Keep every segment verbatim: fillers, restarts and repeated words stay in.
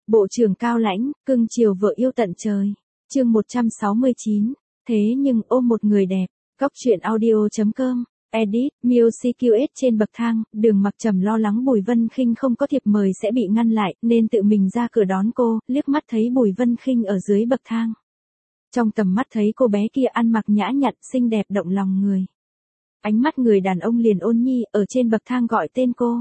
Bộ trưởng cao lãnh, cưng chiều vợ yêu tận trời. Chương một trăm sáu mươi chín. Thế nhưng ôm một người đẹp. Góc truyện audio chấm com. Edit, Music quy ét trên bậc thang, Đường Mặc Trầm lo lắng Bùi Vân Khinh không có thiệp mời sẽ bị ngăn lại, nên tự mình ra cửa đón cô, liếc mắt thấy Bùi Vân Khinh ở dưới bậc thang. Trong tầm mắt thấy cô bé kia ăn mặc nhã nhặn, xinh đẹp động lòng người. Ánh mắt người đàn ông liền ôn nhi, ở trên bậc thang gọi tên cô.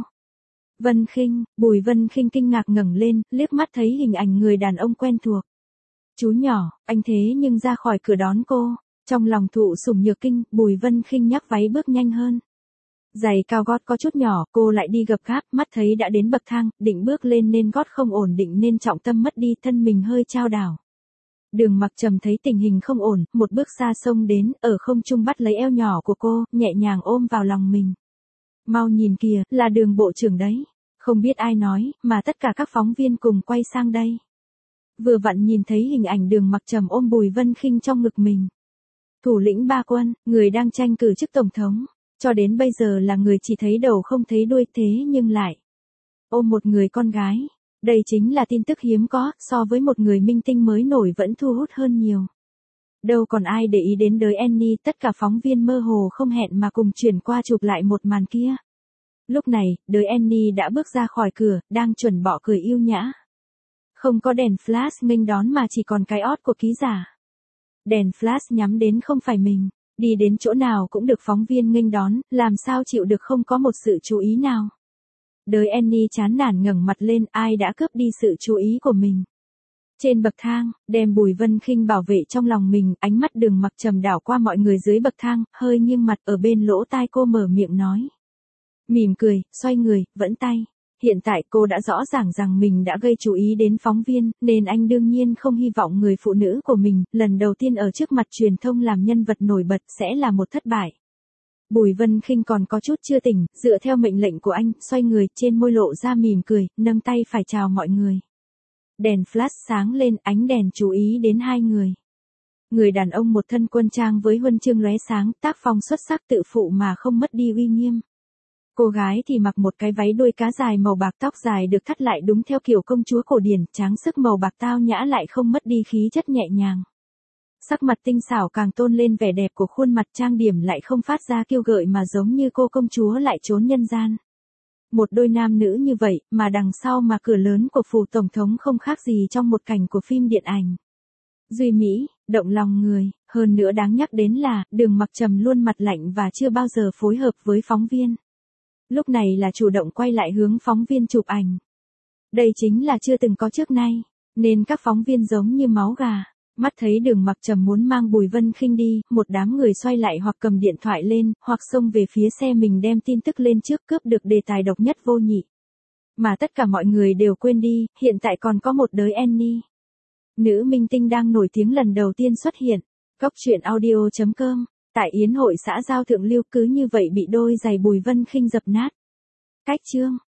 Vân Khinh, Bùi Vân Khinh kinh ngạc ngẩng lên, liếc mắt thấy hình ảnh người đàn ông quen thuộc. Chú nhỏ, anh thế nhưng ra khỏi cửa đón cô. Trong lòng thụ sủng nhược kinh, Bùi Vân Khinh nhắc váy bước nhanh hơn. Giày cao gót có chút nhỏ, cô lại đi gập gáp, mắt thấy đã đến bậc thang, định bước lên nên gót không ổn định nên trọng tâm mất đi, thân mình hơi chao đảo. Đường Mặc Trầm thấy tình hình không ổn, một bước xa xông đến, ở không trung bắt lấy eo nhỏ của cô, nhẹ nhàng ôm vào lòng mình. Mau nhìn kìa, là Đường bộ trưởng đấy. Không biết ai nói, mà tất cả các phóng viên cùng quay sang đây. Vừa vặn nhìn thấy hình ảnh Đường Mặc Trầm ôm Bùi Vân Khinh trong ngực mình. Thủ lĩnh ba quân, người đang tranh cử chức tổng thống, cho đến bây giờ là người chỉ thấy đầu không thấy đuôi, thế nhưng lại ôm một người con gái. Đây chính là tin tức hiếm có, so với một người minh tinh mới nổi vẫn thu hút hơn nhiều. Đâu còn ai để ý đến đới Annie, tất cả phóng viên mơ hồ không hẹn mà cùng chuyển qua chụp lại một màn kia. Lúc này, đới Annie đã bước ra khỏi cửa, đang chuẩn bỏ cười yêu nhã. Không có đèn flash nghênh đón mà chỉ còn cái ót của ký giả. Đèn flash nhắm đến không phải mình, đi đến chỗ nào cũng được phóng viên nghênh đón, làm sao chịu được không có một sự chú ý nào. Đới Annie chán nản ngẩng mặt lên, ai đã cướp đi sự chú ý của mình. Trên bậc thang, đem Bùi Vân Khinh bảo vệ trong lòng mình, ánh mắt Đường Mặc Trầm đảo qua mọi người dưới bậc thang, hơi nghiêng mặt ở bên lỗ tai cô mở miệng nói. Mỉm cười, xoay người, vẫn tay. Hiện tại cô đã rõ ràng rằng mình đã gây chú ý đến phóng viên, nên anh đương nhiên không hy vọng người phụ nữ của mình, lần đầu tiên ở trước mặt truyền thông làm nhân vật nổi bật sẽ là một thất bại. Bùi Vân Khinh còn có chút chưa tỉnh, dựa theo mệnh lệnh của anh, xoay người, trên môi lộ ra mỉm cười, nâng tay phải chào mọi người. Đèn flash sáng lên, ánh đèn chú ý đến hai người. Người đàn ông một thân quân trang với huân chương lóe sáng, tác phong xuất sắc tự phụ mà không mất đi uy nghiêm. Cô gái thì mặc một cái váy đuôi cá dài màu bạc, tóc dài được thắt lại đúng theo kiểu công chúa cổ điển, tráng sức màu bạc tao nhã lại không mất đi khí chất nhẹ nhàng. Sắc mặt tinh xảo càng tôn lên vẻ đẹp của khuôn mặt, trang điểm lại không phát ra kiêu gợi mà giống như cô công chúa lại trốn nhân gian. Một đôi nam nữ như vậy, mà đằng sau mà cửa lớn của phủ tổng thống không khác gì trong một cảnh của phim điện ảnh. Duy mỹ, động lòng người, hơn nữa đáng nhắc đến là, Đường Mặc Trầm luôn mặt lạnh và chưa bao giờ phối hợp với phóng viên. Lúc này là chủ động quay lại hướng phóng viên chụp ảnh. Đây chính là chưa từng có trước nay, nên các phóng viên giống như máu gà. Mắt thấy Đường Mặc Trầm muốn mang Bùi Vân Khinh đi, một đám người xoay lại hoặc cầm điện thoại lên, hoặc xông về phía xe mình đem tin tức lên trước, cướp được đề tài độc nhất vô nhị. Mà tất cả mọi người đều quên đi, hiện tại còn có một đới Annie. Nữ minh tinh đang nổi tiếng lần đầu tiên xuất hiện. Góc truyện audio chấm com. Tại yến hội xã giao thượng lưu, cứ như vậy bị đôi giày Bùi Vân Khinh dập nát. Cách chương.